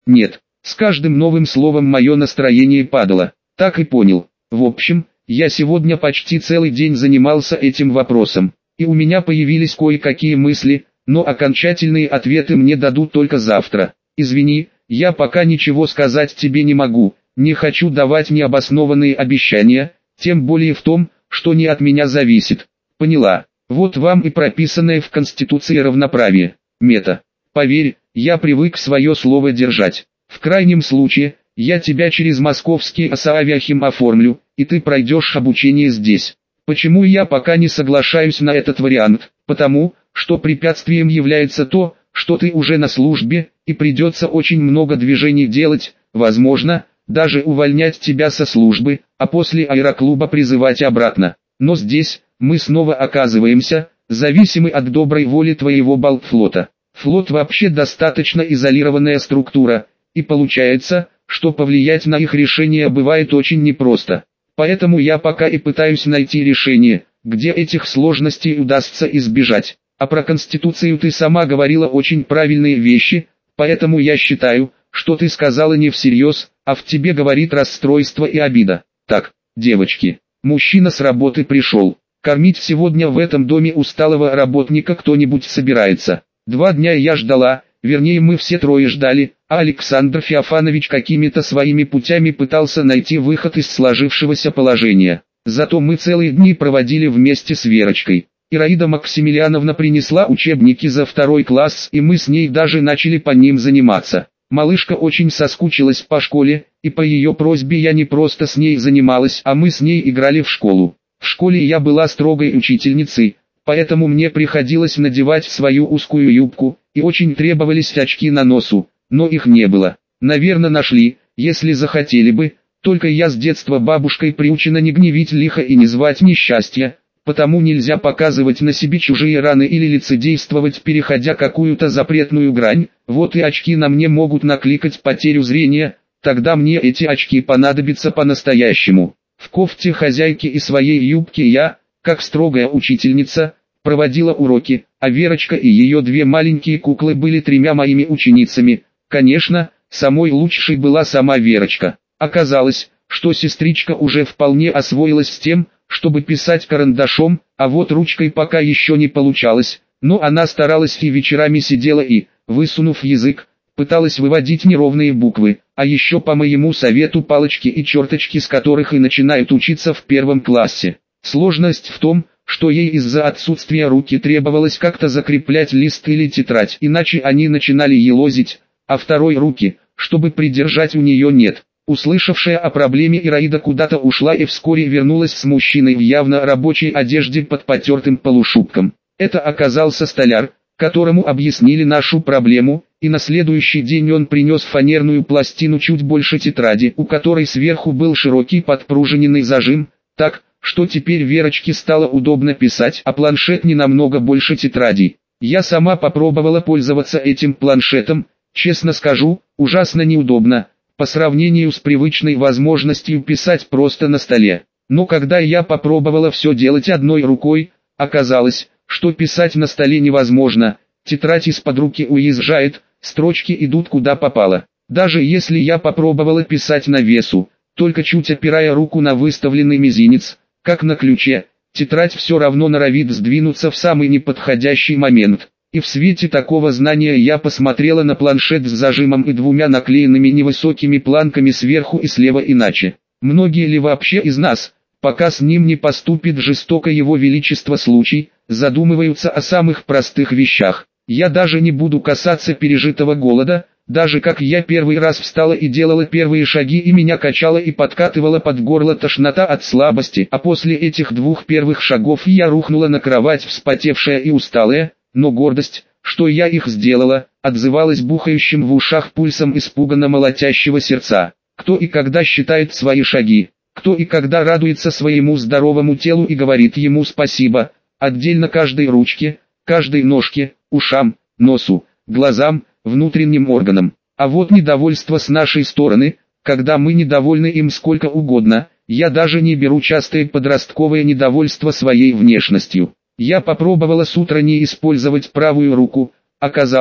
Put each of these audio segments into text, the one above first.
Нет, с каждым новым словом мое настроение падало. Так и понял. В общем, я сегодня почти целый день занимался этим вопросом, и у меня появились кое-какие мысли, но окончательные ответы мне дадут только завтра. Извини, я пока ничего сказать тебе не могу, не хочу давать необоснованные обещания, тем более в том, что не от меня зависит. Поняла. Вот вам и прописанное в Конституции равноправие. Мета. Поверь, я привык свое слово держать. В крайнем случае, я тебя через московский АСА-Авиахим оформлю, и ты пройдешь обучение здесь. Почему я пока не соглашаюсь на этот вариант? Потому, что препятствием является то, что ты уже на службе, и придется очень много движений делать, возможно, даже увольнять тебя со службы, а после аэроклуба призывать обратно. Но здесь, мы снова оказываемся, зависимы от доброй воли твоего Балтфлота. Флот вообще достаточно изолированная структура, и получается, что повлиять на их решение бывает очень непросто. Поэтому я пока и пытаюсь найти решение, где этих сложностей удастся избежать. А про Конституцию ты сама говорила очень правильные вещи, поэтому я считаю, что ты сказала не всерьез, а в тебе говорит расстройство и обида. Так, девочки, мужчина с работы пришел. Кормить сегодня в этом доме усталого работника кто-нибудь собирается. 2 дня я ждала, вернее мы все трое ждали, а Александр Феофанович какими-то своими путями пытался найти выход из сложившегося положения. Зато мы целые дни проводили вместе с Верочкой. Ираида Максимилиановна принесла учебники за 2 класс, и мы с ней даже начали по ним заниматься. Малышка очень соскучилась по школе, и по ее просьбе я не просто с ней занималась, а мы с ней играли в школу. В школе я была строгой учительницей, поэтому мне приходилось надевать свою узкую юбку, и очень требовались очки на носу, но их не было. Наверное, нашли, если захотели бы, только я с детства бабушкой приучена не гневить лихо и не звать несчастья, потому нельзя показывать на себе чужие раны или лицедействовать, переходя какую-то запретную грань. Вот и очки на мне могут накликать потерю зрения, тогда мне эти очки понадобятся по-настоящему. В кофте хозяйки и своей юбке я, как строгая учительница, проводила уроки, а Верочка и ее 2 маленькие куклы были 3 моими ученицами. Конечно, самой лучшей была сама Верочка. Оказалось, что сестричка уже вполне освоилась с тем, чтобы писать карандашом, а вот ручкой пока еще не получалось, но она старалась и вечерами сидела и, высунув язык, пыталась выводить неровные буквы, а еще по моему совету палочки и черточки, с которых и начинают учиться в 1 классе. Сложность в том, что ей из-за отсутствия руки требовалось как-то закреплять лист или тетрадь, иначе они начинали елозить, а второй руки, чтобы придержать, у нее нет. Услышавшая о проблеме, Ираида куда-то ушла и вскоре вернулась с мужчиной в явно рабочей одежде под потертым полушубком. Это оказался столяр, которому объяснили нашу проблему, и на следующий день он принес фанерную пластину чуть больше тетради, у которой сверху был широкий подпружиненный зажим, так, что теперь Верочке стало удобно писать, а планшет не намного больше тетрадей. Я сама попробовала пользоваться этим планшетом, честно скажу, ужасно неудобно, по сравнению с привычной возможностью писать просто на столе. Но когда я попробовала все делать одной рукой, оказалось, что писать на столе невозможно, тетрадь из-под руки уезжает, строчки идут куда попало. Даже если я попробовала писать на весу, только чуть опирая руку на выставленный мизинец, как на ключе, тетрадь все равно норовит сдвинуться в самый неподходящий момент. И в свете такого знания я посмотрела на планшет с зажимом и 2 наклеенными невысокими планками сверху и слева иначе. Многие ли вообще из нас, пока с ним не поступит жестоко его величество случай, задумываются о самых простых вещах? Я даже не буду касаться пережитого голода, даже как я первый раз встала и делала первые шаги, и меня качало и подкатывала под горло тошнота от слабости, а после этих 2 первых шагов я рухнула на кровать, вспотевшая и усталая, но гордость, что я их сделала, отзывалась бухающим в ушах пульсом испуганно молотящего сердца. Кто и когда считает свои шаги, кто и когда радуется своему здоровому телу и говорит ему спасибо, отдельно каждой ручке, каждой ножке, ушам, носу, глазам, внутренним органам. А вот недовольство с нашей стороны, когда мы недовольны им сколько угодно, я даже не беру частое подростковое недовольство своей внешностью. Я попробовала с утра не использовать правую руку, оказалось,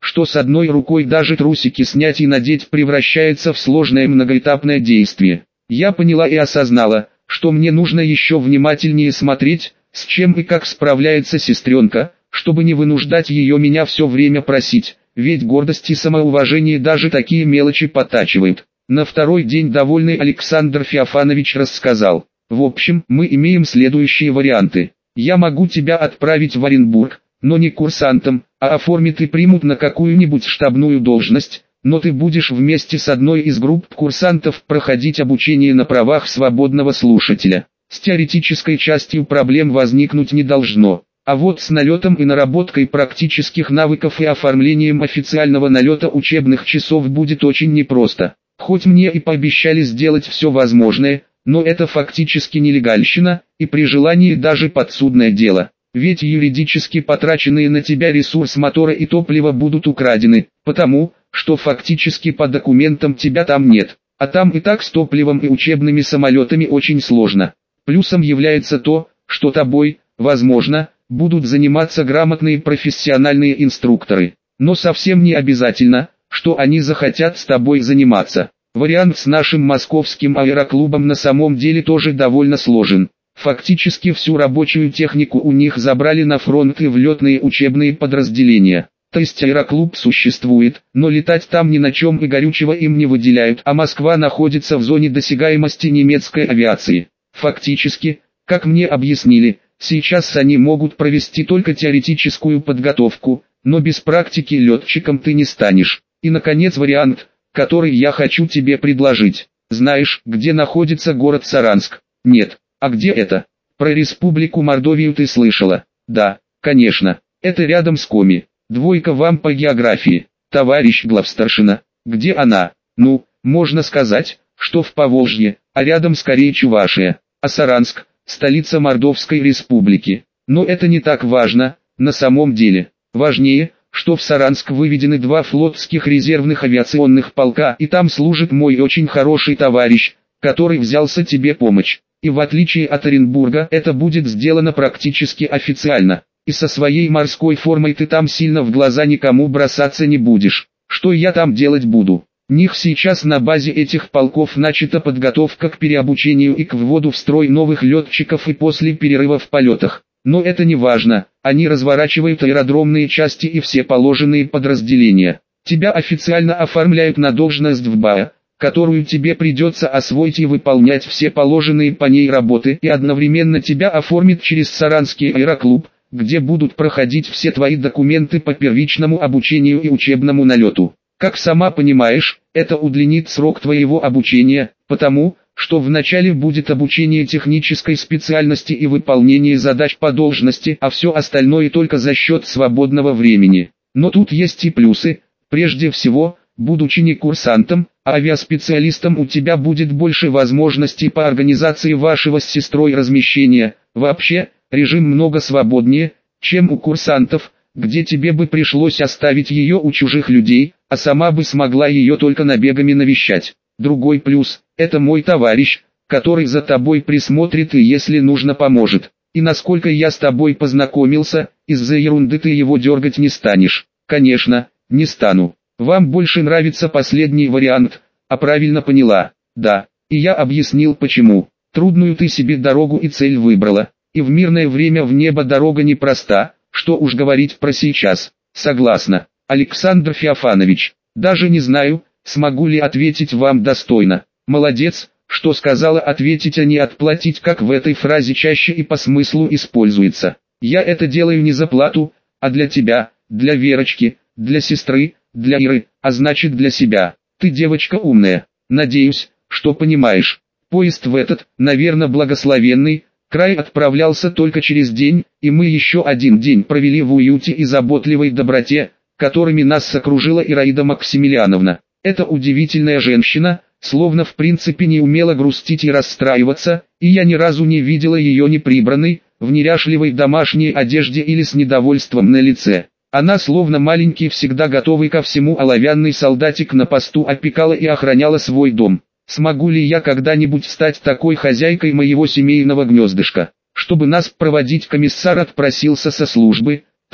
что с одной рукой даже трусики снять и надеть превращается в сложное многоэтапное действие. Я поняла и осознала, что мне нужно еще внимательнее смотреть, с чем и как справляется сестренка, чтобы не вынуждать ее меня все время просить, ведь гордость и самоуважение даже такие мелочи подтачивают. На второй день довольный Александр Феофанович рассказал: в общем, мы имеем следующие варианты. Я могу тебя отправить в Оренбург, но не курсантом, а оформят и примут на какую-нибудь штабную должность, но ты будешь вместе с одной из групп курсантов проходить обучение на правах свободного слушателя. С теоретической частью проблем возникнуть не должно. А вот с налетом и наработкой практических навыков и оформлением официального налета учебных часов будет очень непросто. Хоть мне и пообещали сделать все возможное, но это фактически нелегальщина, и при желании даже подсудное дело. Ведь юридически потраченные на тебя ресурс мотора и топлива будут украдены, потому что фактически по документам тебя там нет. А там и так с топливом и учебными самолетами очень сложно. Плюсом является то, что тобой, возможно, будут заниматься грамотные профессиональные инструкторы. Но совсем не обязательно, что они захотят с тобой заниматься. Вариант с нашим московским аэроклубом на самом деле тоже довольно сложен. Фактически всю рабочую технику у них забрали на фронт и в летные учебные подразделения. То есть аэроклуб существует, но летать там ни на чем и горючего им не выделяют, а Москва находится в зоне досягаемости немецкой авиации. Фактически, как мне объяснили, сейчас они могут провести только теоретическую подготовку, но без практики летчиком ты не станешь. И наконец вариант, который я хочу тебе предложить. Знаешь, где находится город Саранск? Нет. А где это? Про республику Мордовию ты слышала? Да, конечно. Это рядом с Коми. Двойка вам по географии. Товарищ главстаршина. Где она? Ну, можно сказать, что в Поволжье, а рядом скорее Чувашия. А Саранск – столица Мордовской республики. Но это не так важно, на самом деле. Важнее, что в Саранск выведены 2 флотских резервных авиационных полка, и там служит мой очень хороший товарищ, который взялся тебе помочь. И в отличие от Оренбурга это будет сделано практически официально. И со своей морской формой ты там сильно в глаза никому бросаться не будешь. Что я там делать буду? Них сейчас на базе этих полков начата подготовка к переобучению и к вводу в строй новых летчиков и после перерыва в полетах. Но это не важно, они разворачивают аэродромные части и все положенные подразделения. Тебя официально оформляют на должность в БАА, которую тебе придется освоить и выполнять все положенные по ней работы, и одновременно тебя оформят через Саранский аэроклуб, где будут проходить все твои документы по первичному обучению и учебному налету. Как сама понимаешь, это удлинит срок твоего обучения, потому что вначале будет обучение технической специальности и выполнение задач по должности, а все остальное только за счет свободного времени. Но тут есть и плюсы. Прежде всего, будучи не курсантом, а авиаспециалистом, у тебя будет больше возможностей по организации вашего с сестрой размещения. Вообще, режим много свободнее, чем у курсантов, где тебе бы пришлось оставить ее у чужих людей, а сама бы смогла ее только набегами навещать. Другой плюс – это мой товарищ, который за тобой присмотрит и если нужно поможет. И насколько я с тобой познакомился, из-за ерунды ты его дергать не станешь. Конечно, не стану. Вам больше нравится последний вариант, а правильно поняла. Да, и я объяснил почему. Трудную ты себе дорогу и цель выбрала, и в мирное время в небо дорога непроста, что уж говорить про сейчас. Согласна, Александр Феофанович. Даже не знаю, смогу ли ответить вам достойно. Молодец, что сказала ответить, а не отплатить, как в этой фразе чаще и по смыслу используется. Я это делаю не за плату, а для тебя, для Верочки, для сестры, для Иры, а значит для себя. Ты девочка умная, надеюсь, что понимаешь. Поезд в этот, наверное, благословенный край отправлялся только через день, и мы еще один день провели в уюте и заботливой доброте, которыми нас окружила Ираида Максимилиановна. Эта удивительная женщина, словно в принципе не умела грустить и расстраиваться, и я ни разу не видела ее неприбранной, в неряшливой домашней одежде или с недовольством на лице. Она словно маленький, всегда готовый ко всему оловянный солдатик на посту опекала и охраняла свой дом. Смогу ли я когда-нибудь стать такой хозяйкой моего семейного гнездышка? Чтобы нас проводить, комиссар отпросился со службы, так,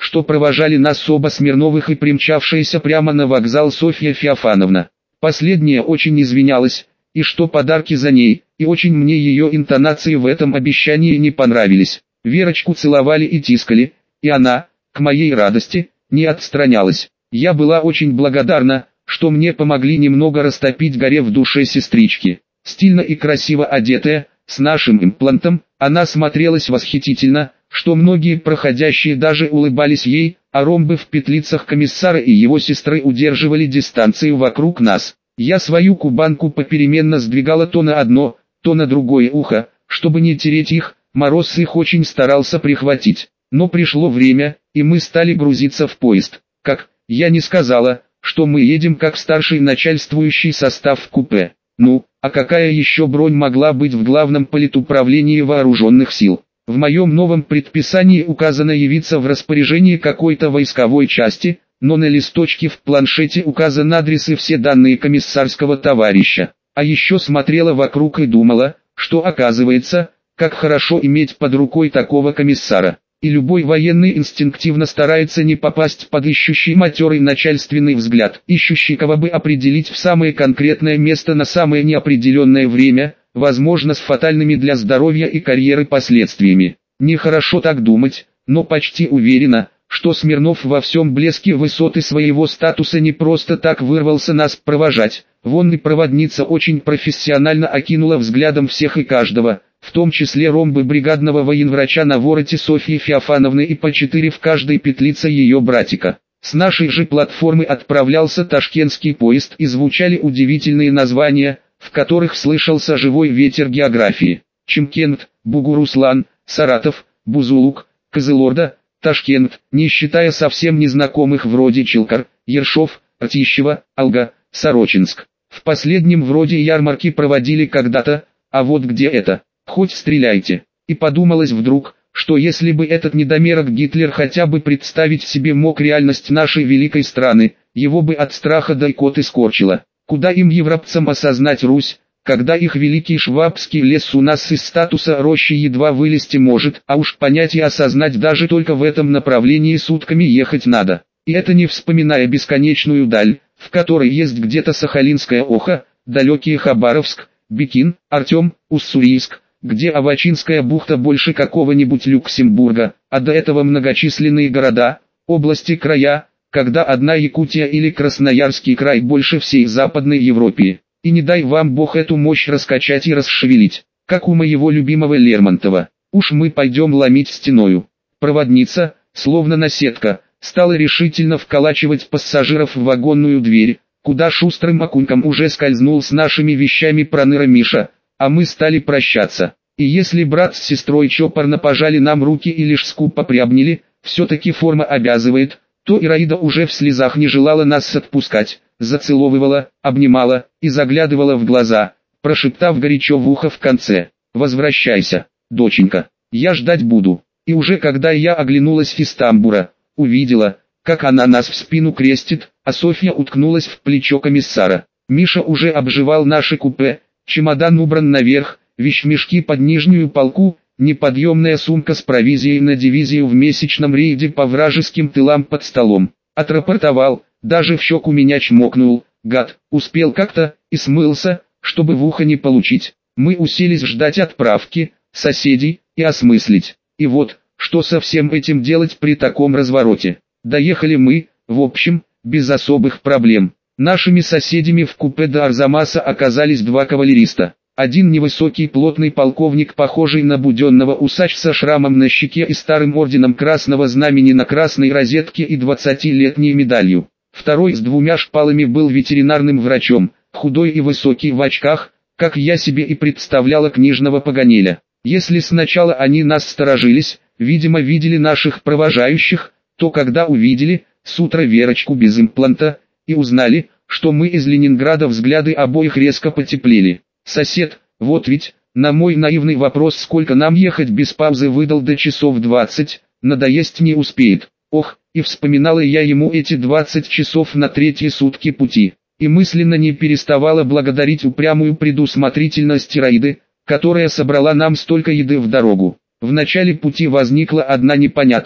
что провожали нас оба Смирновых и примчавшаяся прямо на вокзал Софья Феофановна. Последняя очень извинялась, и что подарки за ней, и очень мне ее интонации в этом обещании не понравились. Верочку целовали и тискали, и она, к моей радости, не отстранялась. Я была очень благодарна, что мне помогли немного растопить горе в душе сестрички. Стильно и красиво одетая, с нашим имплантом, она смотрелась восхитительно, что многие проходящие даже улыбались ей, а ромбы в петлицах комиссара и его сестры удерживали дистанцию вокруг нас. Я свою кубанку попеременно сдвигала то на одно, то на другое ухо, чтобы не тереть их, Мороз их очень старался прихватить. Но пришло время, и мы стали грузиться в поезд. Как, я не сказала, что мы едем как старший начальствующий состав в купе. Ну, а какая еще бронь могла быть в главном политуправлении вооруженных сил? В моем новом предписании указано явиться в распоряжении какой-то войсковой части, но на листочке в планшете указан адрес и все данные комиссарского товарища. А еще смотрела вокруг и думала, что оказывается, как хорошо иметь под рукой такого комиссара. И любой военный инстинктивно старается не попасть под ищущий матерый начальственный взгляд, ищущий кого бы определить в самое конкретное место на самое неопределенное время, возможно с фатальными для здоровья и карьеры последствиями. Нехорошо так думать, но почти уверена, что Смирнов во всем блеске высоты своего статуса не просто так вырвался нас провожать. Вон и проводница очень профессионально окинула взглядом всех и каждого, в том числе ромбы бригадного военврача на вороте Софьи Феофановны и по 4 в каждой петлице ее братика. С нашей же платформы отправлялся ташкентский поезд и звучали удивительные названия, в которых слышался живой ветер географии. Чимкент, Бугуруслан, Саратов, Бузулук, Кызылорда, Ташкент, не считая совсем незнакомых вроде Чилкар, Ершов, Ртищево, Алга, Сорочинск. В последнем вроде ярмарки проводили когда-то, а вот где это? Хоть стреляйте. И подумалось вдруг, что если бы этот недомерок Гитлер хотя бы представить себе мог реальность нашей великой страны, его бы от страха до икоты скорчило. Куда им, европцам, осознать Русь, когда их великий швабский лес у нас из статуса рощи едва вылезти может, а уж понять и осознать даже только в этом направлении сутками ехать надо. И это не вспоминая бесконечную даль, в которой есть где-то Сахалинская Оха, далекий Хабаровск, Бикин, Артем, Уссурийск, где Авачинская бухта больше какого-нибудь Люксембурга, а до этого многочисленные города, области, края, когда одна Якутия или Красноярский край больше всей Западной Европы. И не дай вам Бог эту мощь раскачать и расшевелить, как у моего любимого Лермонтова. Уж мы пойдем ломить стеною. Проводница, словно наседка, стала решительно вколачивать пассажиров в вагонную дверь, куда шустрым окуньком уже скользнул с нашими вещами проныра Миша, а мы стали прощаться. И если брат с сестрой чопорно пожали нам руки и лишь скупо приобняли, все-таки форма обязывает, то Ираида уже в слезах не желала нас отпускать, зацеловывала, обнимала и заглядывала в глаза, прошептав горячо в ухо в конце: «Возвращайся, доченька, я ждать буду». И уже когда я оглянулась из тамбура, увидела, как она нас в спину крестит, а Софья уткнулась в плечо комиссара. Миша уже обживал наше купе, чемодан убран наверх, вещмешки под нижнюю полку, неподъемная сумка с провизией на дивизию в месячном рейде по вражеским тылам под столом. Отрапортовал, даже в щеку меня чмокнул, гад, успел как-то, и смылся, чтобы в ухо не получить. Мы уселись ждать отправки, соседей, и осмыслить. И вот, что со всем этим делать при таком развороте. Доехали мы, в общем, без особых проблем. Нашими соседями в купе до Арзамаса оказались два кавалериста. Один невысокий плотный полковник, похожий на буденного усача со шрамом на щеке и старым орденом Красного Знамени на красной розетке и 20-летней медалью. Второй с 2 шпалами был ветеринарным врачом, худой и высокий в очках, как я себе и представляла книжного Паганеля. Если сначала они нас сторожились, видимо видели наших провожающих, то когда увидели, с утра Верочку без импланта, и узнали, что мы из Ленинграда, взгляды обоих резко потеплели. Сосед, вот ведь, на мой наивный вопрос, сколько нам ехать без паузы, выдал до часов 20, надоесть не успеет. Ох, и вспоминала я ему эти 20 часов на 3-е сутки пути, и мысленно не переставала благодарить упрямую предусмотрительность Ираиды, которая собрала нам столько еды в дорогу. В начале пути возникла одна непонятка,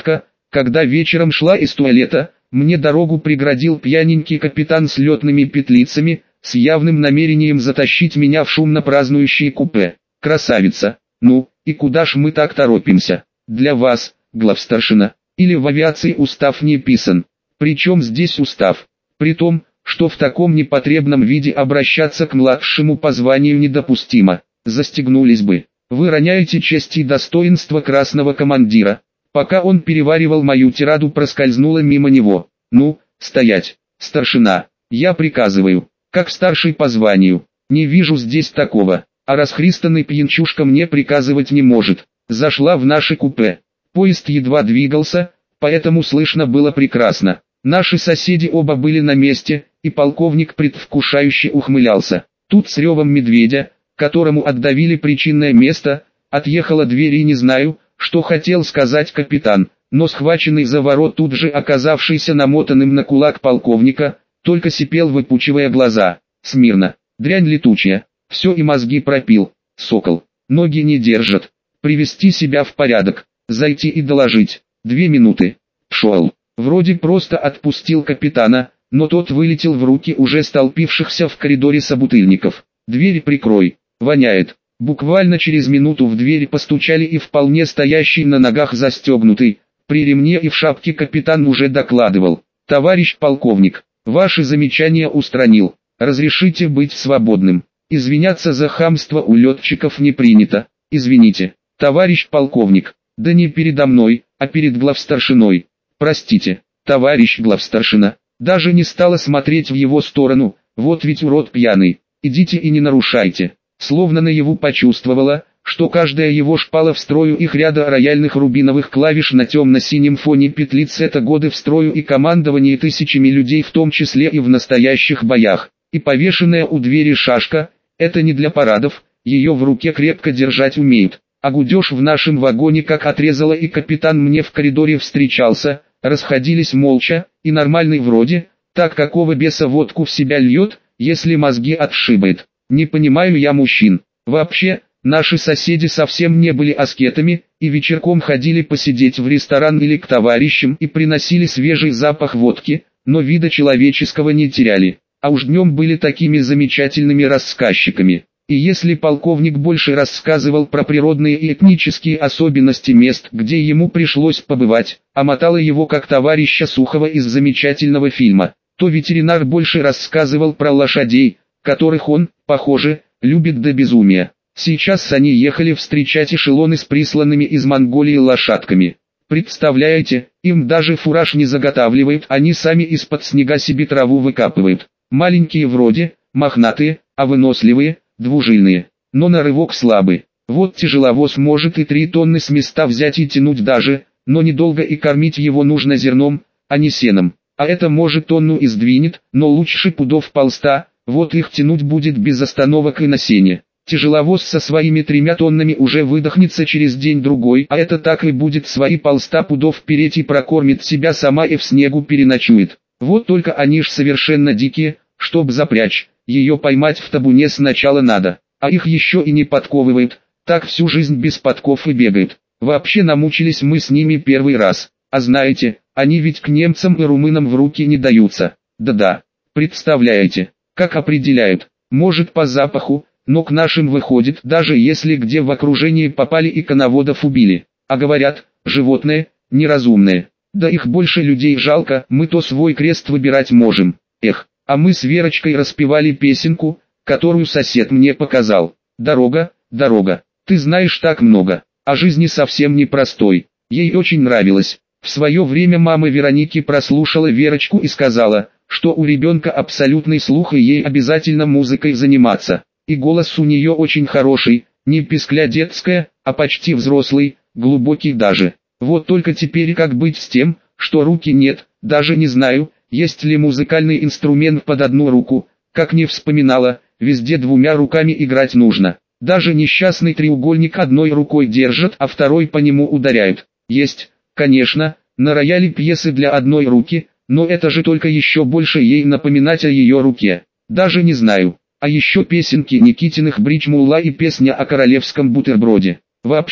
Когда вечером шла из туалета, мне дорогу преградил пьяненький капитан с летными петлицами, с явным намерением затащить меня в шумно празднующее купе. Красавица! Ну, и куда ж мы так торопимся? Для вас, главстаршина, или в авиации устав не писан? Причем здесь устав? При том, что в таком непотребном виде обращаться к младшему по званию недопустимо. Застегнулись бы. Вы роняете честь и достоинство красного командира. Пока он переваривал мою тираду, проскользнула мимо него. Ну, стоять, старшина, я приказываю, как старший по званию. Не вижу здесь такого, а расхристанный пьянчушка мне приказывать не может. Зашла в наше купе. Поезд едва двигался, поэтому слышно было прекрасно. Наши соседи оба были на месте, и полковник предвкушающе ухмылялся. Тут с ревом медведя, которому отдавили причинное место, отъехала дверь, и не знаю, что хотел сказать капитан, но схваченный за ворот, тут же оказавшийся намотанным на кулак полковника, только сипел, выпучивая глаза. Смирно, дрянь летучая, все и мозги пропил, сокол, ноги не держат. Привести себя в порядок, зайти и доложить. 2 минуты. Пшел. Вроде просто отпустил капитана, но тот вылетел в руки уже столпившихся в коридоре собутыльников. Дверь прикрой, воняет. Буквально через минуту в дверь постучали, и вполне стоящий на ногах застегнутый, при ремне и в шапке капитан уже докладывал. Товарищ полковник, ваши замечания устранил, разрешите быть свободным. Извиняться за хамство у летчиков не принято, извините, товарищ полковник, да не передо мной, а перед главстаршиной. Простите, товарищ главстаршина, даже не стала смотреть в его сторону, вот ведь урод пьяный, идите и не нарушайте. Словно наяву почувствовала, что каждая его шпала в строю их ряда рояльных рубиновых клавиш на темно-синем фоне петлиц — это годы в строю и командование тысячами людей, в том числе и в настоящих боях. И повешенная у двери шашка — это не для парадов, ее в руке крепко держать умеют. А гудеж в нашем вагоне как отрезало, и капитан мне в коридоре встречался, расходились молча, и нормальный вроде, так какого беса водку в себя льет, если мозги отшибает. Не понимаю я мужчин. Вообще, наши соседи совсем не были аскетами, и вечерком ходили посидеть в ресторан или к товарищам и приносили свежий запах водки, но вида человеческого не теряли. А уж днем были такими замечательными рассказчиками. И если полковник больше рассказывал про природные и этнические особенности мест, где ему пришлось побывать, а мотало его как товарища Сухова из замечательного фильма, то ветеринар больше рассказывал про лошадей, которых он, похоже, любит до безумия. Сейчас они ехали встречать эшелоны с присланными из Монголии лошадками. Представляете, им даже фураж не заготавливают, они сами из-под снега себе траву выкапывают. Маленькие вроде, мохнатые, а выносливые, двужильные, но на рывок слабы. Вот тяжеловоз может и 3 тонны с места взять и тянуть даже, но недолго, и кормить его нужно зерном, а не сеном. А это может тонну и сдвинет, но лучше пудов 100, вот их тянуть будет без остановок и на сене. Тяжеловоз со своими 3 тоннами уже выдохнется через день-другой, а это так и будет свои 100 пудов переть и прокормит себя сама и в снегу переночует. Вот только они ж совершенно дикие, чтоб запрячь, ее поймать в табуне сначала надо, а их еще и не подковывают, так всю жизнь без подков и бегают. Вообще намучились мы с ними первый раз, а знаете, они ведь к немцам и румынам в руки не даются. Да-да, представляете, как определяют, может по запаху, но к нашим выходит, даже если где в окружении попали и коноводов убили. А говорят, животные, неразумные. Да их больше людей жалко, мы то свой крест выбирать можем. Эх, а мы с Верочкой распевали песенку, которую сосед мне показал. Дорога, дорога, ты знаешь так много, а жизни совсем непростой. Ей очень нравилось. В свое время мама Вероники прослушала Верочку и сказала, что у ребенка абсолютный слух и ей обязательно музыкой заниматься. И голос у нее очень хороший, не пискля детская, а почти взрослый, глубокий даже. Вот только теперь как быть с тем, что руки нет, даже не знаю, есть ли музыкальный инструмент под одну руку, как не вспоминала, везде 2 руками играть нужно. Даже несчастный треугольник одной рукой держат, а второй по нему ударяют. Есть, конечно, на рояле пьесы для одной руки, но это же только еще больше ей напоминать о ее руке. Даже не знаю. А еще песенки Никитиных «Брич Мулла» и песня о королевском бутерброде. Вообще,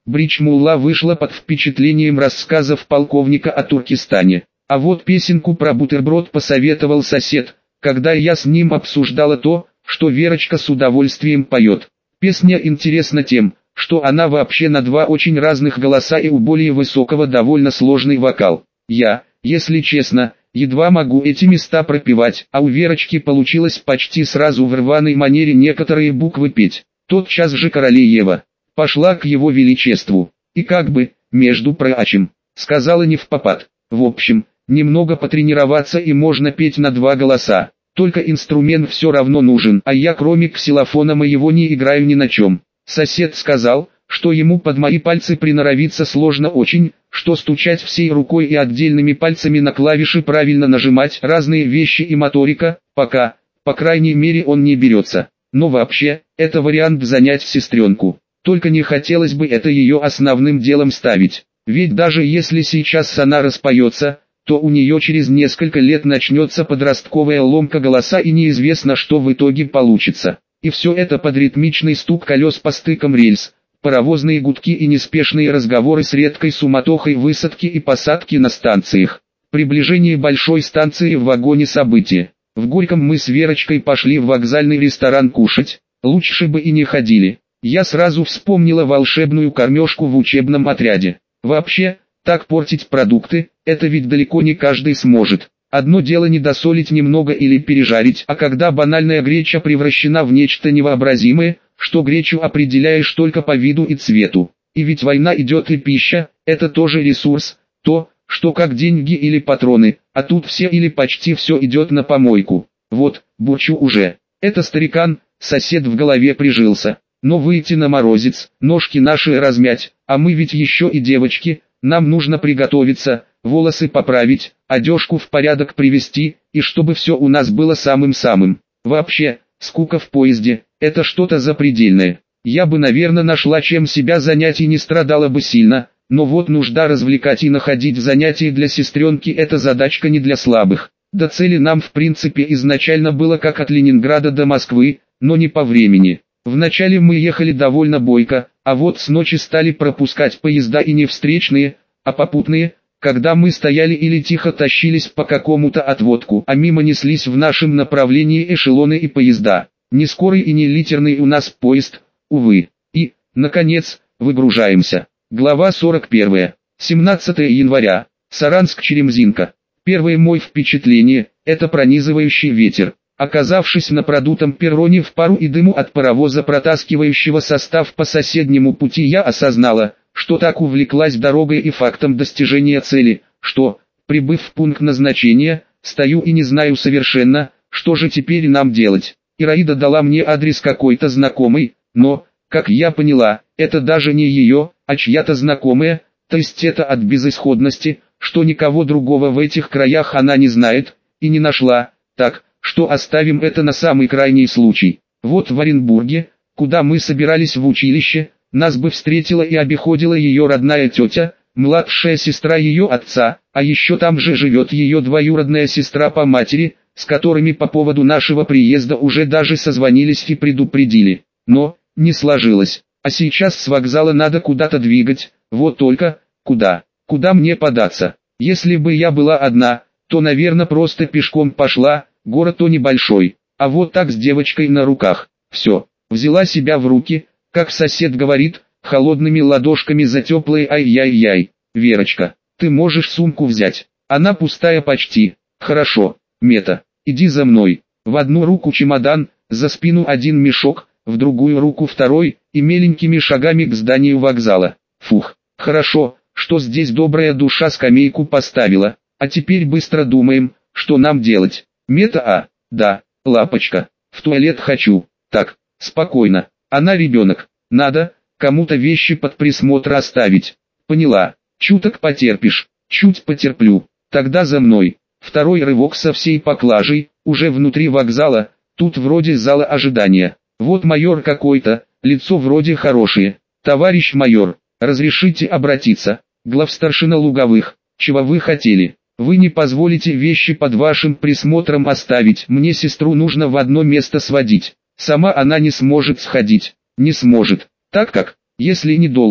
Брич-Мулла вышла под впечатлением рассказов полковника о Туркестане. А вот песенку про бутерброд посоветовал сосед, когда я с ним обсуждала то, что Верочка с удовольствием поет. Песня интересна тем, что она вообще на два очень разных голоса и у более высокого довольно сложный вокал. Я, если честно, едва могу эти места пропевать, а у Верочки получилось почти сразу в рваной манере некоторые буквы петь. Тотчас же Королева пошла к его величеству, и как бы, между прочим, сказала не впопад. В общем, немного потренироваться и можно петь на два голоса. Только инструмент все равно нужен, а я кроме ксилофона моего не играю ни на чем. Сосед сказал, что ему под мои пальцы приноровиться сложно очень, что стучать всей рукой и отдельными пальцами на клавиши правильно нажимать разные вещи и моторика, пока, по крайней мере он не берется. Но вообще, это вариант занять сестренку. Только не хотелось бы это ее основным делом ставить. Ведь даже если сейчас она распоется, то у нее через несколько лет начнется подростковая ломка голоса и неизвестно что в итоге получится. И все это под ритмичный стук колес по стыкам рельс, паровозные гудки и неспешные разговоры с редкой суматохой высадки и посадки на станциях. Приближение большой станции в вагоне события. В Горьком мы с Верочкой пошли в вокзальный ресторан кушать, лучше бы и не ходили. Я сразу вспомнила волшебную кормежку в учебном отряде. Вообще, так портить продукты, это ведь далеко не каждый сможет. Одно дело не досолить немного или пережарить, а когда банальная греча превращена в нечто невообразимое, что гречу определяешь только по виду и цвету. И ведь война идет и пища, это тоже ресурс, то, что как деньги или патроны, а тут все или почти все идет на помойку. Вот, бурчу уже. Это старикан, сосед в голове прижился. Но выйти на морозец, ножки наши размять, а мы ведь еще и девочки, нам нужно приготовиться, волосы поправить, одежку в порядок привести, и чтобы все у нас было самым-самым. Вообще, скука в поезде, это что-то запредельное. Я бы, наверное, нашла чем себя занять и не страдала бы сильно, но вот нужда развлекать и находить занятия для сестренки – это задачка не для слабых. До цели нам в принципе изначально было как от Ленинграда до Москвы, но не по времени. Вначале мы ехали довольно бойко, а вот с ночи стали пропускать поезда и не встречные, а попутные, когда мы стояли или тихо тащились по какому-то отводку, а мимо неслись в нашем направлении эшелоны и поезда. Не скорый и не литерный у нас поезд, увы. И, наконец, выгружаемся. Глава 41. 17 января. Саранск-Черемзинка. Первое мое впечатление – это пронизывающий ветер. Оказавшись на продутом перроне в пару и дыму от паровоза, протаскивающего состав по соседнему пути, я осознала, что так увлеклась дорогой и фактом достижения цели, что, прибыв в пункт назначения, стою и не знаю совершенно, что же теперь нам делать. Ираида дала мне адрес какой-то знакомый, но, как я поняла, это даже не ее, а чья-то знакомая, то есть это от безысходности, что никого другого в этих краях она не знает, и не нашла, так, что оставим это на самый крайний случай. Вот в Оренбурге, куда мы собирались в училище, нас бы встретила и обиходила ее родная тетя, младшая сестра ее отца, а еще там же живет ее двоюродная сестра по матери, с которыми по поводу нашего приезда уже даже созвонились и предупредили. Но, не сложилось, а сейчас с вокзала надо куда-то двигать, вот только, куда? Куда мне податься? Если бы я была одна, то, наверное, просто пешком пошла, город-то небольшой, а вот так с девочкой на руках. Все, взяла себя в руки, как сосед говорит, холодными ладошками за теплые ай-яй-яй. Верочка, ты можешь сумку взять, она пустая почти. Хорошо, Мета, иди за мной. В одну руку чемодан, за спину один мешок, в другую руку второй, и меленькими шагами к зданию вокзала. Фух, хорошо, что здесь добрая душа скамейку поставила, а теперь быстро думаем, что нам делать. Мета, да, лапочка, в туалет хочу. Так, спокойно, она ребенок, надо, кому-то вещи под присмотр оставить. Поняла, чуток потерпишь, чуть потерплю, тогда за мной. Второй рывок со всей поклажей, уже внутри вокзала, тут вроде зала ожидания. Вот майор какой-то, лицо вроде хорошее. Товарищ майор, разрешите обратиться, главстаршина Луговых, чего вы хотели? Вы не позволите вещи под вашим присмотром оставить, мне сестру нужно в одно место сводить. Сама она не сможет сходить, не сможет, так как, если недолго.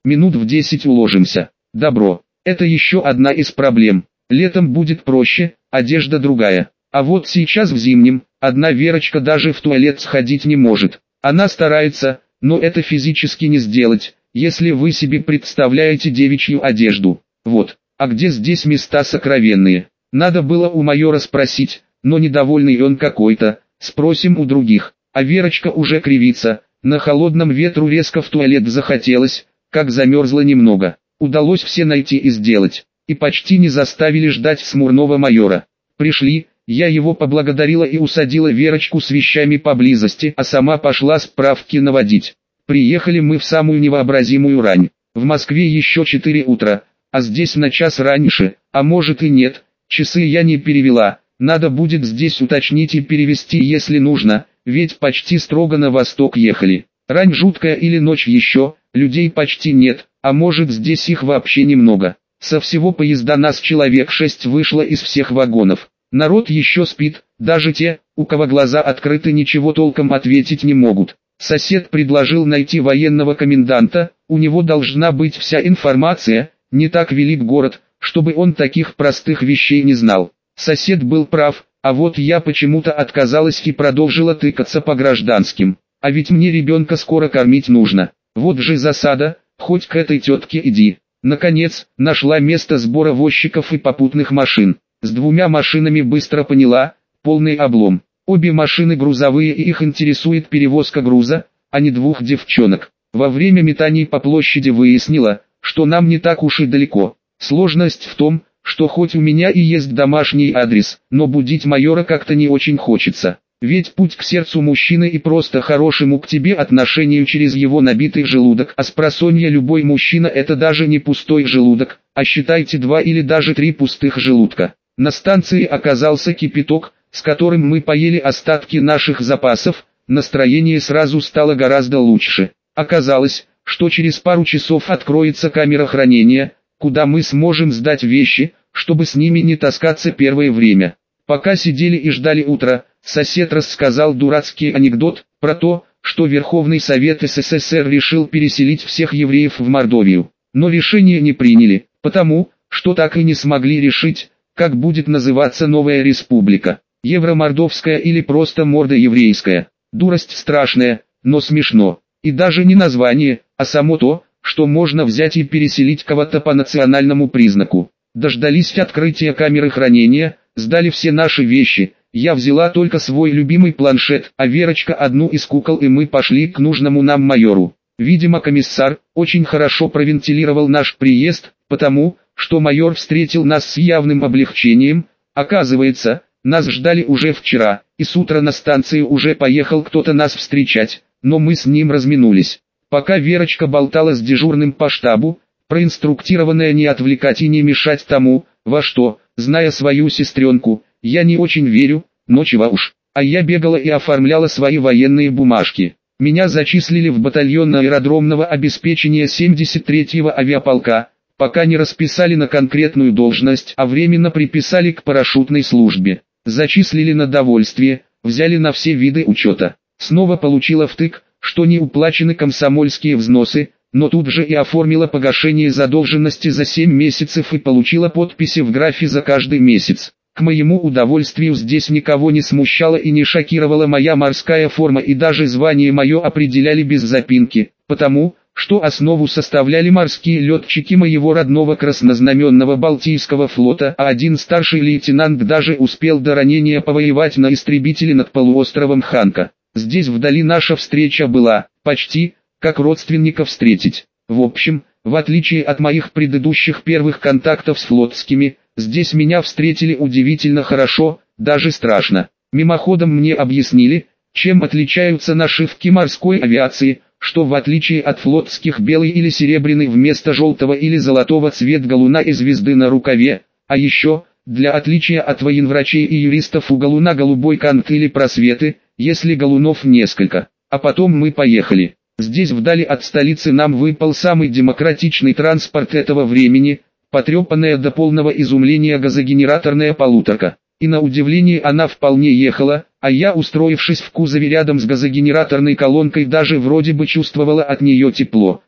минут в 10 уложимся. Добро. Это еще одна из проблем. Летом будет проще, одежда другая. А вот сейчас в зимнем, одна Верочка даже в туалет сходить не может. Она старается, но это физически не сделать, если вы себе представляете девичью одежду. Вот, а где здесь места сокровенные? Надо было у майора спросить, но недовольный он какой-то, спросим у других. А Верочка уже кривится, на холодном ветру резко в туалет захотелось, как замерзла немного. Удалось все найти и сделать, и почти не заставили ждать смурного майора. Пришли, я его поблагодарила и усадила Верочку с вещами поблизости, а сама пошла справки наводить. Приехали мы в самую невообразимую рань. В Москве еще 4 утра, а здесь на час раньше, а может и нет, часы я не перевела, надо будет здесь уточнить и перевести, если нужно, ведь почти строго на восток ехали. Рань жуткая или ночь еще, людей почти нет, а может здесь их вообще немного. Со всего поезда нас человек 6 вышло из всех вагонов. Народ еще спит, даже те, у кого глаза открыты, ничего толком ответить не могут. Сосед предложил найти военного коменданта, у него должна быть вся информация, не так велик город, чтобы он таких простых вещей не знал. Сосед был прав, а вот я почему-то отказалась и продолжила тыкаться по гражданским. А ведь мне ребенка скоро кормить нужно. Вот же засада, хоть к этой тетке иди. Наконец, нашла место сбора возчиков и попутных машин. С 2 машинами быстро поняла, полный облом. Обе машины грузовые и их интересует перевозка груза, а не 2 девчонок. Во время метаний по площади выяснила, что нам не так уж и далеко. Сложность в том, что хоть у меня и есть домашний адрес, но будить майора как-то не очень хочется. Ведь путь к сердцу мужчины и просто хорошему к тебе отношению через его набитый желудок, а спросонья любой мужчина — это даже не пустой желудок, а считайте 2 или даже 3 пустых желудка. На станции оказался кипяток, с которым мы поели остатки наших запасов, настроение сразу стало гораздо лучше. Оказалось, что через пару часов откроется камера хранения, куда мы сможем сдать вещи, чтобы с ними не таскаться первое время. Пока сидели и ждали утра, сосед рассказал дурацкий анекдот про то, что Верховный Совет СССР решил переселить всех евреев в Мордовию. Но решение не приняли, потому, что так и не смогли решить, как будет называться новая республика. Евромордовская или просто мордоеврейская. Дурость страшная, но смешно. И даже не название, а само то, что можно взять и переселить кого-то по национальному признаку. Дождались открытия камеры хранения, сдали все наши вещи. Я взяла только свой любимый планшет, а Верочка одну из кукол, и мы пошли к нужному нам майору. Видимо, комиссар очень хорошо провентилировал наш приезд, потому, что майор встретил нас с явным облегчением. Оказывается, нас ждали уже вчера, и с утра на станцию уже поехал кто-то нас встречать, но мы с ним разминулись. Пока Верочка болтала с дежурным по штабу, проинструктированная не отвлекать и не мешать тому, во что, зная свою сестренку, я не очень верю, но чего уж. А я бегала и оформляла свои военные бумажки. Меня зачислили в батальон аэродромного обеспечения 73-го авиаполка, пока не расписали на конкретную должность, а временно приписали к парашютной службе. Зачислили на довольствие, взяли на все виды учета. Снова получила втык, что не уплачены комсомольские взносы, но тут же и оформила погашение задолженности за 7 месяцев и получила подписи в графе за каждый месяц. К моему удовольствию здесь никого не смущала и не шокировала моя морская форма, и даже звание мое определяли без запинки, потому, что основу составляли морские летчики моего родного краснознаменного Балтийского флота, а один старший лейтенант даже успел до ранения повоевать на истребителе над полуостровом Ханка. Здесь вдали наша встреча была, почти, как родственников встретить. В общем, в отличие от моих предыдущих первых контактов с флотскими, здесь меня встретили удивительно хорошо, даже страшно. Мимоходом мне объяснили, чем отличаются нашивки морской авиации, что в отличие от флотских белый или серебряный вместо желтого или золотого цвет галуна и звезды на рукаве, а еще, для отличия от военврачей и юристов у галуна голубой кант или просветы, если галунов несколько. А потом мы поехали. Здесь вдали от столицы нам выпал самый демократичный транспорт этого времени, потрепанная до полного изумления газогенераторная полуторка. И на удивление она вполне ехала, а я, устроившись в кузове рядом с газогенераторной колонкой, даже вроде бы чувствовала от нее тепло.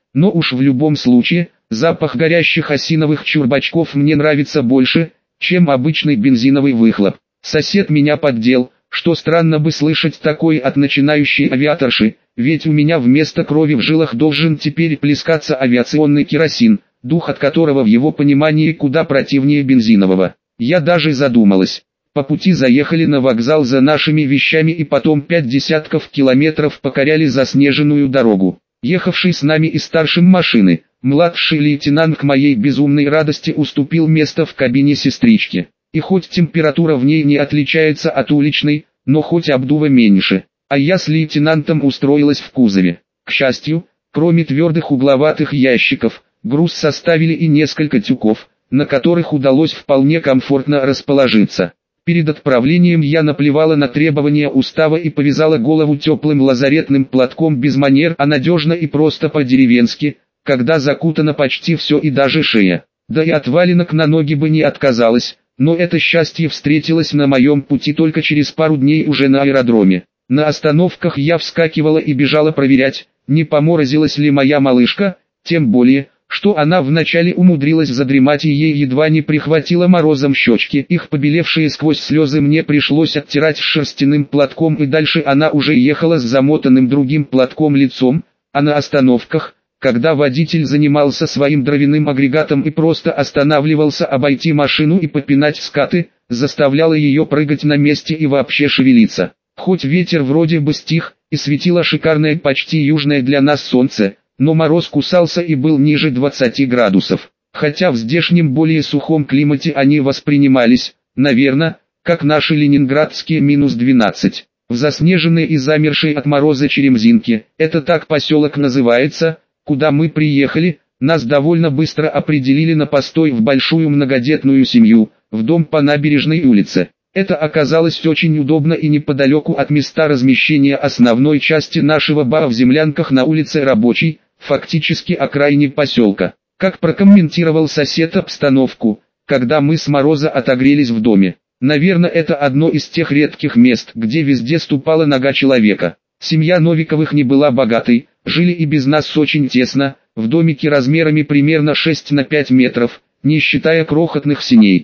но уж в любом случае, запах горящих осиновых чурбачков мне нравится больше, чем обычный бензиновый выхлоп. Сосед меня поддел, что странно бы слышать такое от начинающей авиаторши, ведь у меня вместо крови в жилах должен теперь плескаться авиационный керосин, дух от которого в его понимании куда противнее бензинового. Я даже задумалась. По пути заехали на вокзал за нашими вещами и потом 5 десятков километров покоряли заснеженную дорогу. Ехавший с нами и старшим машины, младший лейтенант к моей безумной радости уступил место в кабине сестричке. И хоть температура в ней не отличается от уличной, но хоть обдува меньше, а я с лейтенантом устроилась в кузове. К счастью, кроме твердых угловатых ящиков, груз составили и несколько тюков, на которых удалось вполне комфортно расположиться. Перед отправлением я наплевала на требования устава и повязала голову теплым лазаретным платком без манер, а надежно и просто по-деревенски, когда закутано почти все и даже шея. Да и от валенок на ноги бы не отказалась, но это счастье встретилось на моем пути только через пару дней уже на аэродроме. На остановках я вскакивала и бежала проверять, не поморозилась ли моя малышка, тем более, что она вначале умудрилась задремать и ей едва не прихватило морозом щечки. Их побелевшие сквозь слезы мне пришлось оттирать шерстяным платком, и дальше она уже ехала с замотанным другим платком лицом, а на остановках, когда водитель занимался своим дровяным агрегатом и просто останавливался обойти машину и попинать скаты, заставляла ее прыгать на месте и вообще шевелиться. Хоть ветер вроде бы стих, и светило шикарное почти южное для нас солнце, но мороз кусался и был ниже 20 градусов. Хотя в здешнем более сухом климате они воспринимались, наверное, как наши ленинградские -12. В заснеженной и замершей от мороза Черемзинке, это так поселок называется, куда мы приехали, нас довольно быстро определили на постой в большую многодетную семью, в дом по набережной улице. Это оказалось очень удобно и неподалеку от места размещения основной части нашего бара в землянках на улице Рабочей, фактически окраине поселка. Как прокомментировал сосед обстановку, когда мы с мороза отогрелись в доме? Наверное, это одно из тех редких мест, где везде ступала нога человека. Семья Новиковых не была богатой, жили и без нас очень тесно, в домике размерами примерно 6 на 5 метров, не считая крохотных синей.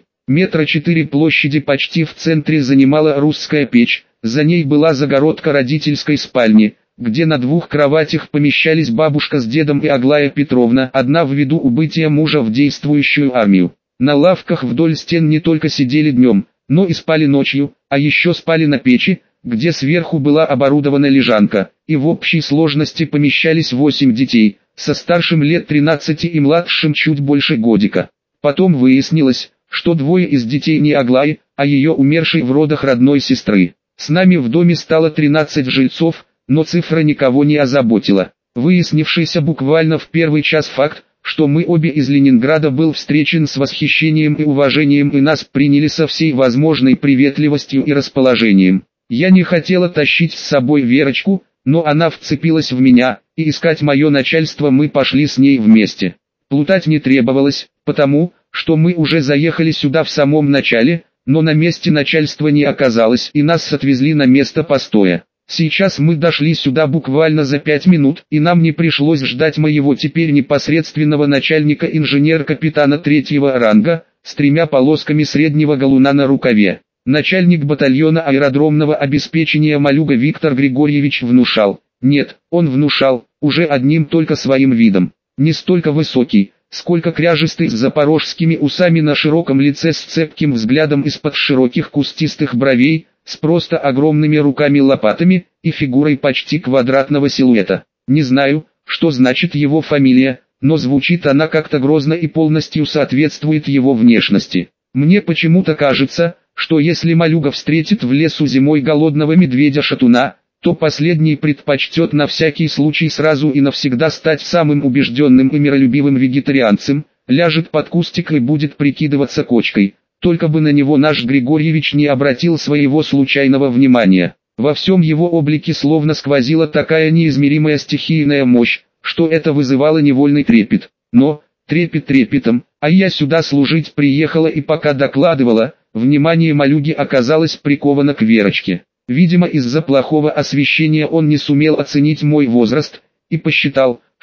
4 метра площади почти в центре занимала русская печь, за ней была загородка родительской спальни, где на 2 кроватях помещались бабушка с дедом и Аглая Петровна, одна ввиду убытия мужа в действующую армию. На лавках вдоль стен не только сидели днем, но и спали ночью, а еще спали на печи, где сверху была оборудована лежанка, и в общей сложности помещались 8 детей, со старшим лет 13 и младшим чуть больше годика. Потом выяснилось, что 2 из детей не Аглаи, а ее умершей в родах родной сестры. С нами в доме стало 13 жильцов, но цифра никого не озаботила. Выяснившийся буквально в первый час факт, что мы обе из Ленинграда, был встречен с восхищением и уважением, и нас приняли со всей возможной приветливостью и расположением. Я не хотела тащить с собой Верочку, но она вцепилась в меня, и искать мое начальство мы пошли с ней вместе. Плутать не требовалось, потому что мы уже заехали сюда в самом начале, но на месте начальства не оказалось, и нас отвезли на место постоя. Сейчас мы дошли сюда буквально за 5 минут, и нам не пришлось ждать моего теперь непосредственного начальника, инженер-капитана 3-го ранга, с 3 полосками среднего галуна на рукаве. Начальник батальона аэродромного обеспечения Малюга Виктор Григорьевич внушал. Нет, он внушал, уже одним только своим видом. Не столько высокий, сколько кряжистый, с запорожскими усами на широком лице, с цепким взглядом из-под широких кустистых бровей, с просто огромными руками-лопатами и фигурой почти квадратного силуэта. Не знаю, что значит его фамилия, но звучит она как-то грозно и полностью соответствует его внешности. Мне почему-то кажется, что если Малюга встретит в лесу зимой голодного медведя-шатуна, то последний предпочтет на всякий случай сразу и навсегда стать самым убежденным и миролюбивым вегетарианцем, ляжет под кустик и будет прикидываться кочкой. Только бы на него наш Григорьевич не обратил своего случайного внимания. Во всем его облике словно сквозила такая неизмеримая стихийная мощь, что это вызывало невольный трепет. Но, трепет трепетом, а я сюда служить приехала, и пока докладывала, внимание Малюги оказалось приковано к Верочке. Видимо, из-за плохого освещения он не сумел оценить мой возраст, и посчитал,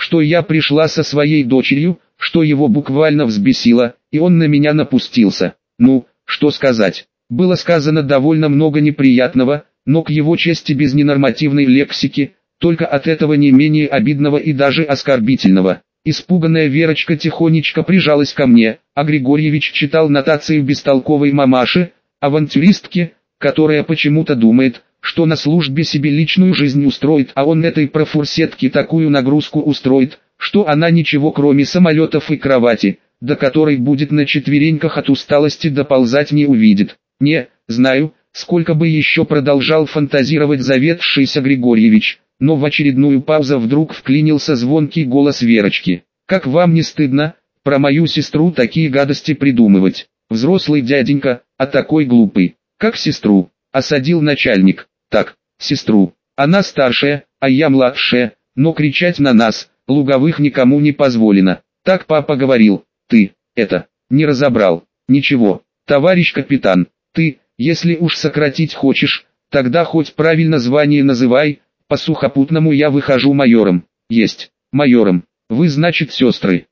что я пришла со своей дочерью, что его буквально взбесило, и он на меня напустился. Ну, что сказать. Было сказано довольно много неприятного, но к его чести без ненормативной лексики, только от этого не менее обидного и даже оскорбительного. Испуганная Верочка тихонечко прижалась ко мне, а Григорьевич читал нотацию бестолковой мамаши, авантюристки, которая почему-то думает, что на службе себе личную жизнь устроит, а он этой профурсетке такую нагрузку устроит, что она ничего кроме самолетов и кровати, до которой будет на четвереньках от усталости доползать, не увидит. Не знаю, сколько бы еще продолжал фантазировать заведшийся Григорьевич, но в очередную паузу вдруг вклинился звонкий голос Верочки. «Как вам не стыдно, про мою сестру такие гадости придумывать? Взрослый дяденька, а такой глупый, как сестру?» Осадил начальник. «Так, сестру, она старшая, а я младшая, но кричать на нас, луговых, никому не позволено. Так папа говорил, ты, это, не разобрал, ничего, товарищ капитан, ты, если уж сократить хочешь, тогда хоть правильно звание называй, по сухопутному я выхожу майором». «Есть, майором, вы значит сестры,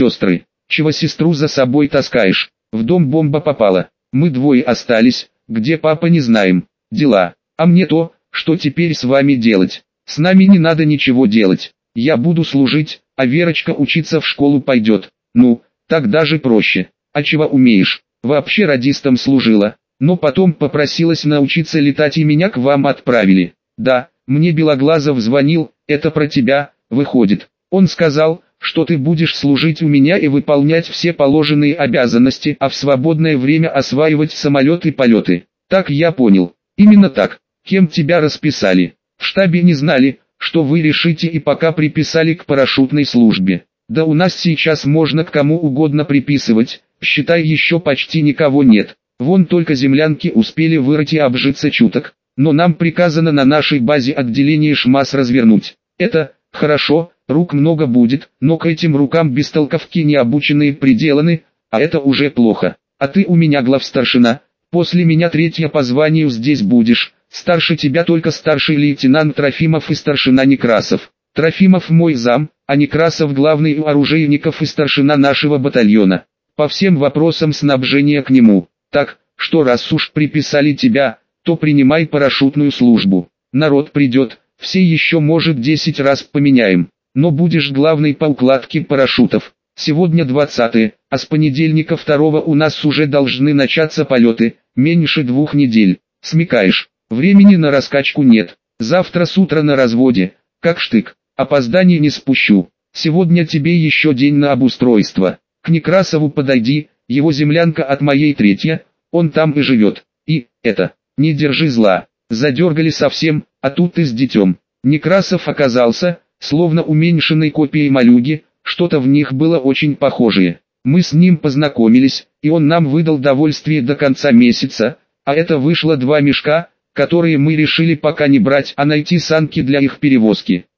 чего сестру за собой таскаешь, в дом бомба попала, мы двое остались, где папа не знаем, дела, а мне то, что теперь с вами делать? С нами не надо ничего делать, я буду служить, а Верочка учиться в школу пойдет. Ну, так даже проще. А чего умеешь? Вообще радистом служила, но потом попросилась научиться летать и меня к вам отправили. Да, мне Белоглазов звонил, это про тебя, выходит. Он сказал, что ты будешь служить у меня и выполнять все положенные обязанности, а в свободное время осваивать самолеты и полеты. Так я понял. Именно так. Кем тебя расписали? В штабе не знали, что вы решите, и пока приписали к парашютной службе. Да у нас сейчас можно к кому угодно приписывать, считай, еще почти никого нет. Вон только землянки успели вырыть и обжиться чуток, но нам приказано на нашей базе отделение ШМАС развернуть. Это, хорошо, рук много будет, но к этим рукам бестолковки необученные приделаны, а это уже плохо. А ты у меня главстаршина, после меня третья по званию здесь будешь. Старше тебя только старший лейтенант Трофимов и старшина Некрасов. Трофимов мой зам, а Некрасов главный у оружейников и старшина нашего батальона. По всем вопросам снабжения к нему. Так, что раз уж приписали тебя, то принимай парашютную службу. Народ придет, все еще может 10 раз поменяем. Но будешь главный по укладке парашютов. Сегодня 20-е, а с понедельника 2-го у нас уже должны начаться полеты, меньше 2 недель. Смекаешь? Времени на раскачку нет. Завтра с утра на разводе, как штык. Опозданий не спущу. Сегодня тебе еще день на обустройство. К Некрасову подойди, его землянка от моей третья, он там и живет. И, это, не держи зла. Задергали совсем, а тут ты с детем. Некрасов оказался, словно уменьшенной копией Малюги, что-то в них было очень похожее. Мы с ним познакомились, и он нам выдал довольствие до конца месяца, а это вышло 2 мешка, которые мы решили пока не брать, а найти санки для их перевозки.